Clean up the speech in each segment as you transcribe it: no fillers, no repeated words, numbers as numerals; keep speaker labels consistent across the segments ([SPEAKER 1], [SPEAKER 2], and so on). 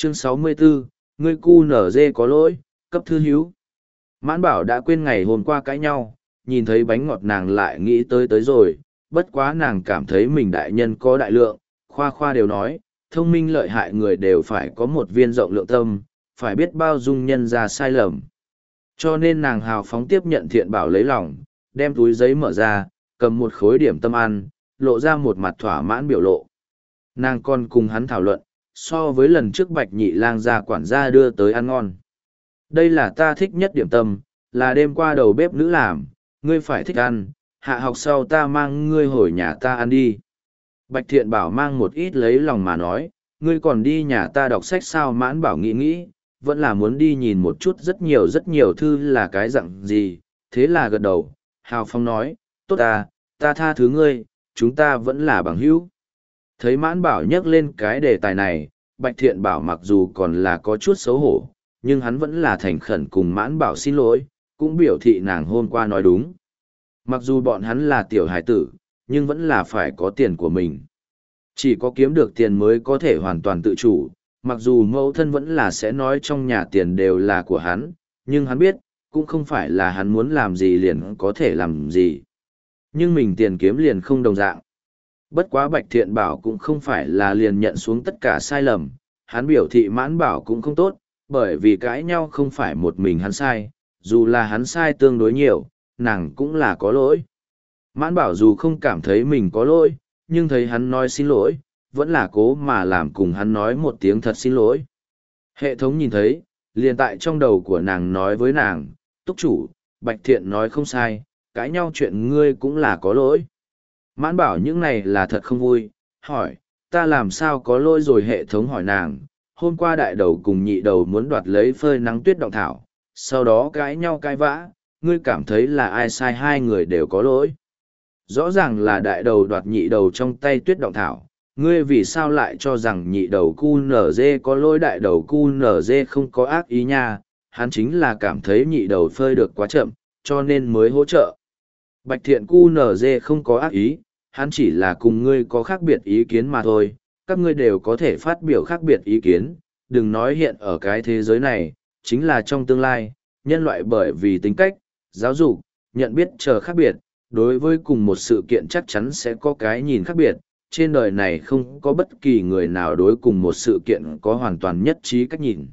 [SPEAKER 1] Chương 64, ngươi cu nở dê có lỗi, cấp thư hiếu. Mãn bảo đã quên ngày hôm qua cãi nhau, nhìn thấy bánh ngọt nàng lại nghĩ tới rồi, bất quá nàng cảm thấy mình đại nhân có đại lượng, khoa khoa đều nói, thông minh lợi hại người đều phải có một viên rộng lượng tâm, phải biết bao dung nhân ra sai lầm. Cho nên nàng hào phóng tiếp nhận thiện bảo lấy lòng, đem túi giấy mở ra, cầm một khối điểm tâm ăn, lộ ra một mặt thỏa mãn biểu lộ. Nàng còn cùng hắn thảo luận, so với lần trước Bạch Nhị Lang gia quản gia đưa tới ăn ngon. Đây là ta thích nhất điểm tâm, là đêm qua đầu bếp nữ làm, ngươi phải thích ăn, hạ học sau ta mang ngươi hồi nhà ta ăn đi. Bạch Thiện Bảo mang một ít lấy lòng mà nói, ngươi còn đi nhà ta đọc sách sao? Mãn Bảo nghĩ, vẫn là muốn đi nhìn một chút rất nhiều thư là cái dạng gì, thế là gật đầu, hào phong nói, tốt ta tha thứ ngươi, chúng ta vẫn là bằng hữu. Thấy Mãn Bảo nhắc lên cái đề tài này, Bạch Thiện Bảo mặc dù còn là có chút xấu hổ, nhưng hắn vẫn là thành khẩn cùng Mãn Bảo xin lỗi, cũng biểu thị nàng hôm qua nói đúng. Mặc dù bọn hắn là tiểu hải tử, nhưng vẫn là phải có tiền của mình. Chỉ có kiếm được tiền mới có thể hoàn toàn tự chủ, mặc dù mẫu thân vẫn là sẽ nói trong nhà tiền đều là của hắn, nhưng hắn biết, cũng không phải là hắn muốn làm gì liền có thể làm gì. Nhưng mình tiền kiếm liền không đồng dạng. Bất quá Bạch Thiện Bảo cũng không phải là liền nhận xuống tất cả sai lầm, hắn biểu thị Mãn Bảo cũng không tốt, bởi vì cãi nhau không phải một mình hắn sai, dù là hắn sai tương đối nhiều, nàng cũng là có lỗi. Mãn Bảo dù không cảm thấy mình có lỗi, nhưng thấy hắn nói xin lỗi, vẫn là cố mà làm cùng hắn nói một tiếng thật xin lỗi. Hệ thống nhìn thấy, liền tại trong đầu của nàng nói với nàng, túc chủ, Bạch Thiện nói không sai, cãi nhau chuyện ngươi cũng là có lỗi. Mãn Bảo những này là thật không vui, hỏi, ta làm sao có lỗi rồi? Hệ thống hỏi nàng, hôm qua đại đầu cùng nhị đầu muốn đoạt lấy phơi nắng tuyết động thảo, sau đó cãi nhau cãi vã, ngươi cảm thấy là ai sai? Hai người đều có lỗi. Rõ ràng là đại đầu đoạt nhị đầu trong tay tuyết động thảo, ngươi vì sao lại cho rằng nhị đầu QNZ có lỗi? Đại đầu QNZ không có ác ý nha, hắn chính là cảm thấy nhị đầu phơi được quá chậm, cho nên mới hỗ trợ. Bạch Thiện QNZ không có ác ý, hắn chỉ là cùng ngươi có khác biệt ý kiến mà thôi, các ngươi đều có thể phát biểu khác biệt ý kiến, đừng nói hiện ở cái thế giới này, chính là trong tương lai, nhân loại bởi vì tính cách, giáo dục, nhận biết chờ khác biệt, đối với cùng một sự kiện chắc chắn sẽ có cái nhìn khác biệt, trên đời này không có bất kỳ người nào đối cùng một sự kiện có hoàn toàn nhất trí cách nhìn.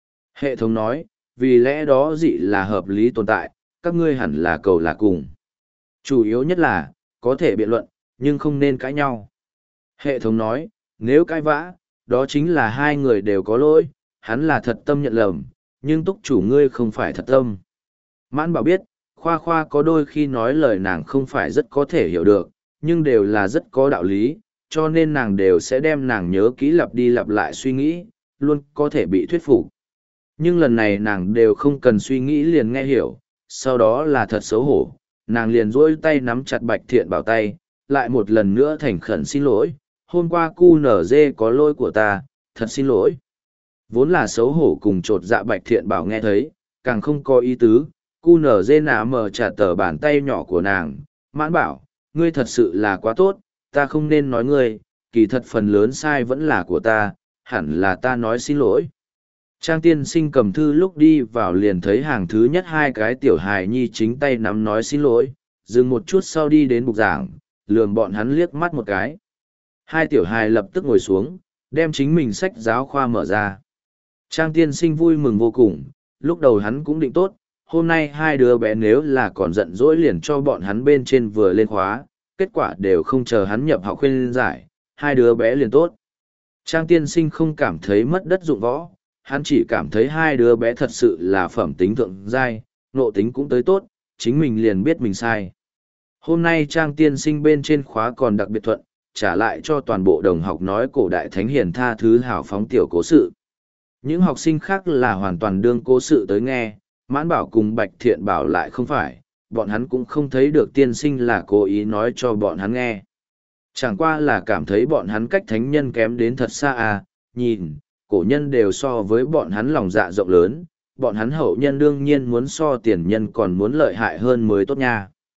[SPEAKER 1] Hệ thống nói, vì lẽ đó dị là hợp lý tồn tại, các ngươi hẳn là cầu là cùng. Chủ yếu nhất là, có thể biện luận, nhưng không nên cãi nhau. Hệ thống nói, nếu cãi vã, đó chính là hai người đều có lỗi, hắn là thật tâm nhận lầm, nhưng túc chủ ngươi không phải thật tâm. Mãn Bảo biết, khoa khoa có đôi khi nói lời nàng không phải rất có thể hiểu được, nhưng đều là rất có đạo lý, cho nên nàng đều sẽ đem nàng nhớ kỹ lặp đi lặp lại suy nghĩ, luôn có thể bị thuyết phục. Nhưng lần này nàng đều không cần suy nghĩ liền nghe hiểu, sau đó là thật xấu hổ, nàng liền duỗi tay nắm chặt Bạch Thiện Bảo tay, lại một lần nữa thành khẩn xin lỗi, hôm qua QNZ có lỗi của ta, thật xin lỗi. Vốn là xấu hổ cùng chột dạ Bạch Thiện Bảo nghe thấy, càng không có ý tứ, QNZ nã mở trả tờ bàn tay nhỏ của nàng, Mãn Bảo, ngươi thật sự là quá tốt, ta không nên nói ngươi, kỳ thật phần lớn sai vẫn là của ta, hẳn là ta nói xin lỗi. Trang tiên sinh cầm thư lúc đi vào liền thấy hàng thứ nhất hai cái tiểu hài nhi chính tay nắm nói xin lỗi, dừng một chút sau đi đến bục giảng, lườm bọn hắn liếc mắt một cái. Hai tiểu hài lập tức ngồi xuống, đem chính mình sách giáo khoa mở ra. Trang tiên sinh vui mừng vô cùng, lúc đầu hắn cũng định tốt, hôm nay hai đứa bé nếu là còn giận dỗi liền cho bọn hắn bên trên vừa lên khóa, kết quả đều không chờ hắn nhập học khuyên giải, hai đứa bé liền tốt. Trang tiên sinh không cảm thấy mất đất dụng võ, hắn chỉ cảm thấy hai đứa bé thật sự là phẩm tính thượng giai, nộ tính cũng tới tốt, chính mình liền biết mình sai. Hôm nay Trang tiên sinh bên trên khóa còn đặc biệt thuận, trả lại cho toàn bộ đồng học nói cổ đại thánh hiền tha thứ hào phóng tiểu cố sự. Những học sinh khác là hoàn toàn đương cố sự tới nghe, Mãn Bảo cùng Bạch Thiện Bảo lại không phải, bọn hắn cũng không thấy được tiên sinh là cố ý nói cho bọn hắn nghe. Chẳng qua là cảm thấy bọn hắn cách thánh nhân kém đến thật xa à, nhìn, cổ nhân đều so với bọn hắn lòng dạ rộng lớn, bọn hắn hậu nhân đương nhiên muốn so tiền nhân còn muốn lợi hại hơn mới tốt nha.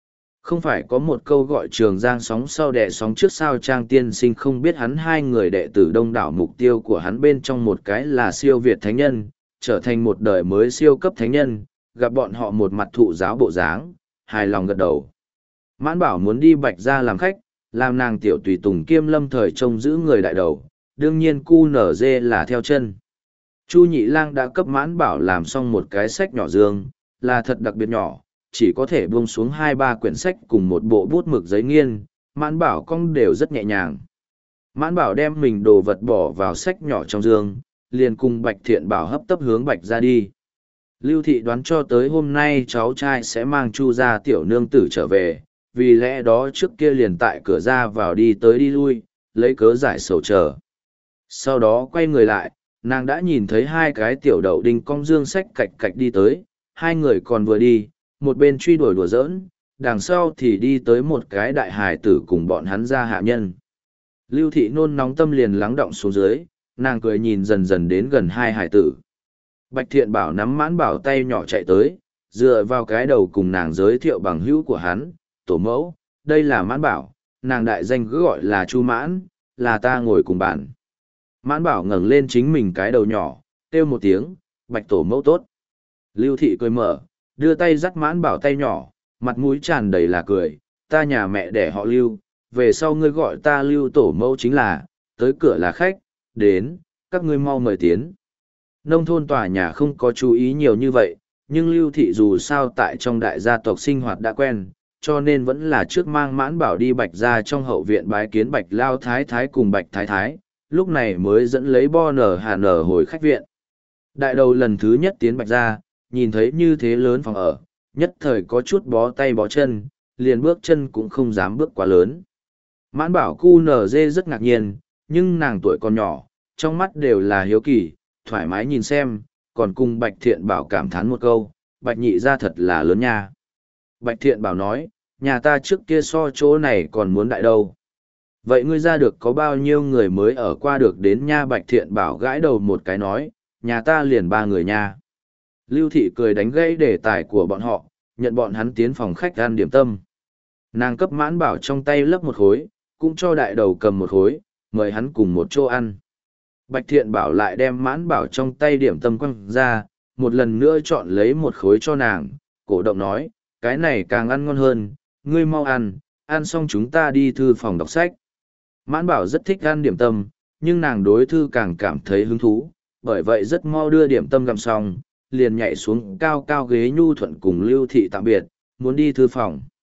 [SPEAKER 1] Không phải có một câu gọi trường giang sóng sau đẻ sóng trước sao Trang tiên sinh không biết hắn hai người đệ tử đông đảo mục tiêu của hắn bên trong một cái là siêu việt thánh nhân, trở thành một đời mới siêu cấp thánh nhân, gặp bọn họ một mặt thụ giáo bộ dáng, hài lòng gật đầu. Mãn bảo muốn đi Bạch Gia làm khách, làm nàng tiểu tùy tùng kiêm lâm thời trông giữ người đại đầu, đương nhiên cu nở dê là theo chân. Chu Nhị Lang đã cấp Mãn bảo làm xong một cái sách nhỏ dương, là thật đặc biệt nhỏ, chỉ có thể buông xuống 2-3 quyển sách cùng một bộ bút mực giấy nghiên, Mãn bảo cong đều rất nhẹ nhàng. Mãn bảo đem mình đồ vật bỏ vào sách nhỏ trong dương, liền cùng Bạch Thiện Bảo hấp tấp hướng Bạch Gia đi. Lưu Thị đoán cho tới hôm nay cháu trai sẽ mang Chu gia tiểu nương tử trở về, vì lẽ đó trước kia liền tại cửa ra vào đi tới đi lui, lấy cớ giải sầu chờ. Sau đó quay người lại, nàng đã nhìn thấy hai cái tiểu đậu đinh cong dương sách cạch cạch đi tới, hai người còn vừa đi, một bên truy đuổi đùa giỡn, đằng sau thì đi tới một cái đại hài tử cùng bọn hắn ra hạ nhân. Lưu Thị nôn nóng tâm liền lắng động xuống dưới, nàng cười nhìn dần dần đến gần hai hài tử. Bạch Thiện Bảo nắm Mãn bảo tay nhỏ chạy tới, dựa vào cái đầu cùng nàng giới thiệu bằng hữu của hắn, tổ mẫu, đây là Mãn bảo, nàng đại danh cứ gọi là Chu Mãn, là ta ngồi cùng bàn. Mãn bảo ngẩng lên chính mình cái đầu nhỏ, kêu một tiếng, Bạch tổ mẫu tốt. Lưu Thị cười mở, đưa tay dắt Mãn bảo tay nhỏ, mặt mũi tràn đầy là cười, ta nhà mẹ đẻ họ Lưu, về sau ngươi gọi ta Lưu tổ mẫu chính là, tới cửa là khách, đến, các ngươi mau mời tiến. Nông thôn tòa nhà không có chú ý nhiều như vậy, nhưng Lưu Thị dù sao tại trong đại gia tộc sinh hoạt đã quen, cho nên vẫn là trước mang Mãn bảo đi Bạch Gia trong hậu viện bái kiến Bạch Lao Thái Thái cùng Bạch Thái Thái, lúc này mới dẫn lấy bo nở hà nở hồi khách viện. Đại đầu lần thứ nhất tiến Bạch Gia, nhìn thấy như thế lớn phòng ở, nhất thời có chút bó tay bó chân, liền bước chân cũng không dám bước quá lớn. Mãn bảo cu nở dê rất ngạc nhiên, nhưng nàng tuổi còn nhỏ, trong mắt đều là hiếu kỳ, thoải mái nhìn xem, còn cùng Bạch Thiện Bảo cảm thán một câu, Bạch nhị gia thật là lớn nha. Bạch Thiện Bảo nói, nhà ta trước kia so chỗ này còn muốn đại đâu. Vậy ngươi ra được có bao nhiêu người mới ở qua được đến nha? Bạch Thiện Bảo gãi đầu một cái nói, nhà ta liền 3 người nha. Lưu Thị cười đánh gãy đề tài của bọn họ, nhận bọn hắn tiến phòng khách ăn điểm tâm. Nàng cấp Mãn bảo trong tay lấp một khối, cũng cho đại đầu cầm một khối, mời hắn cùng một chỗ ăn. Bạch Thiện Bảo lại đem Mãn bảo trong tay điểm tâm quăng ra, một lần nữa chọn lấy một khối cho nàng, cổ động nói, cái này càng ăn ngon hơn, ngươi mau ăn, ăn xong chúng ta đi thư phòng đọc sách. Mãn bảo rất thích ăn điểm tâm, nhưng nàng đối thư càng cảm thấy hứng thú, bởi vậy rất mau đưa điểm tâm gặm xong, liền nhảy xuống cao cao ghế nhu thuận cùng Lưu Thị tạm biệt, muốn đi thư phòng.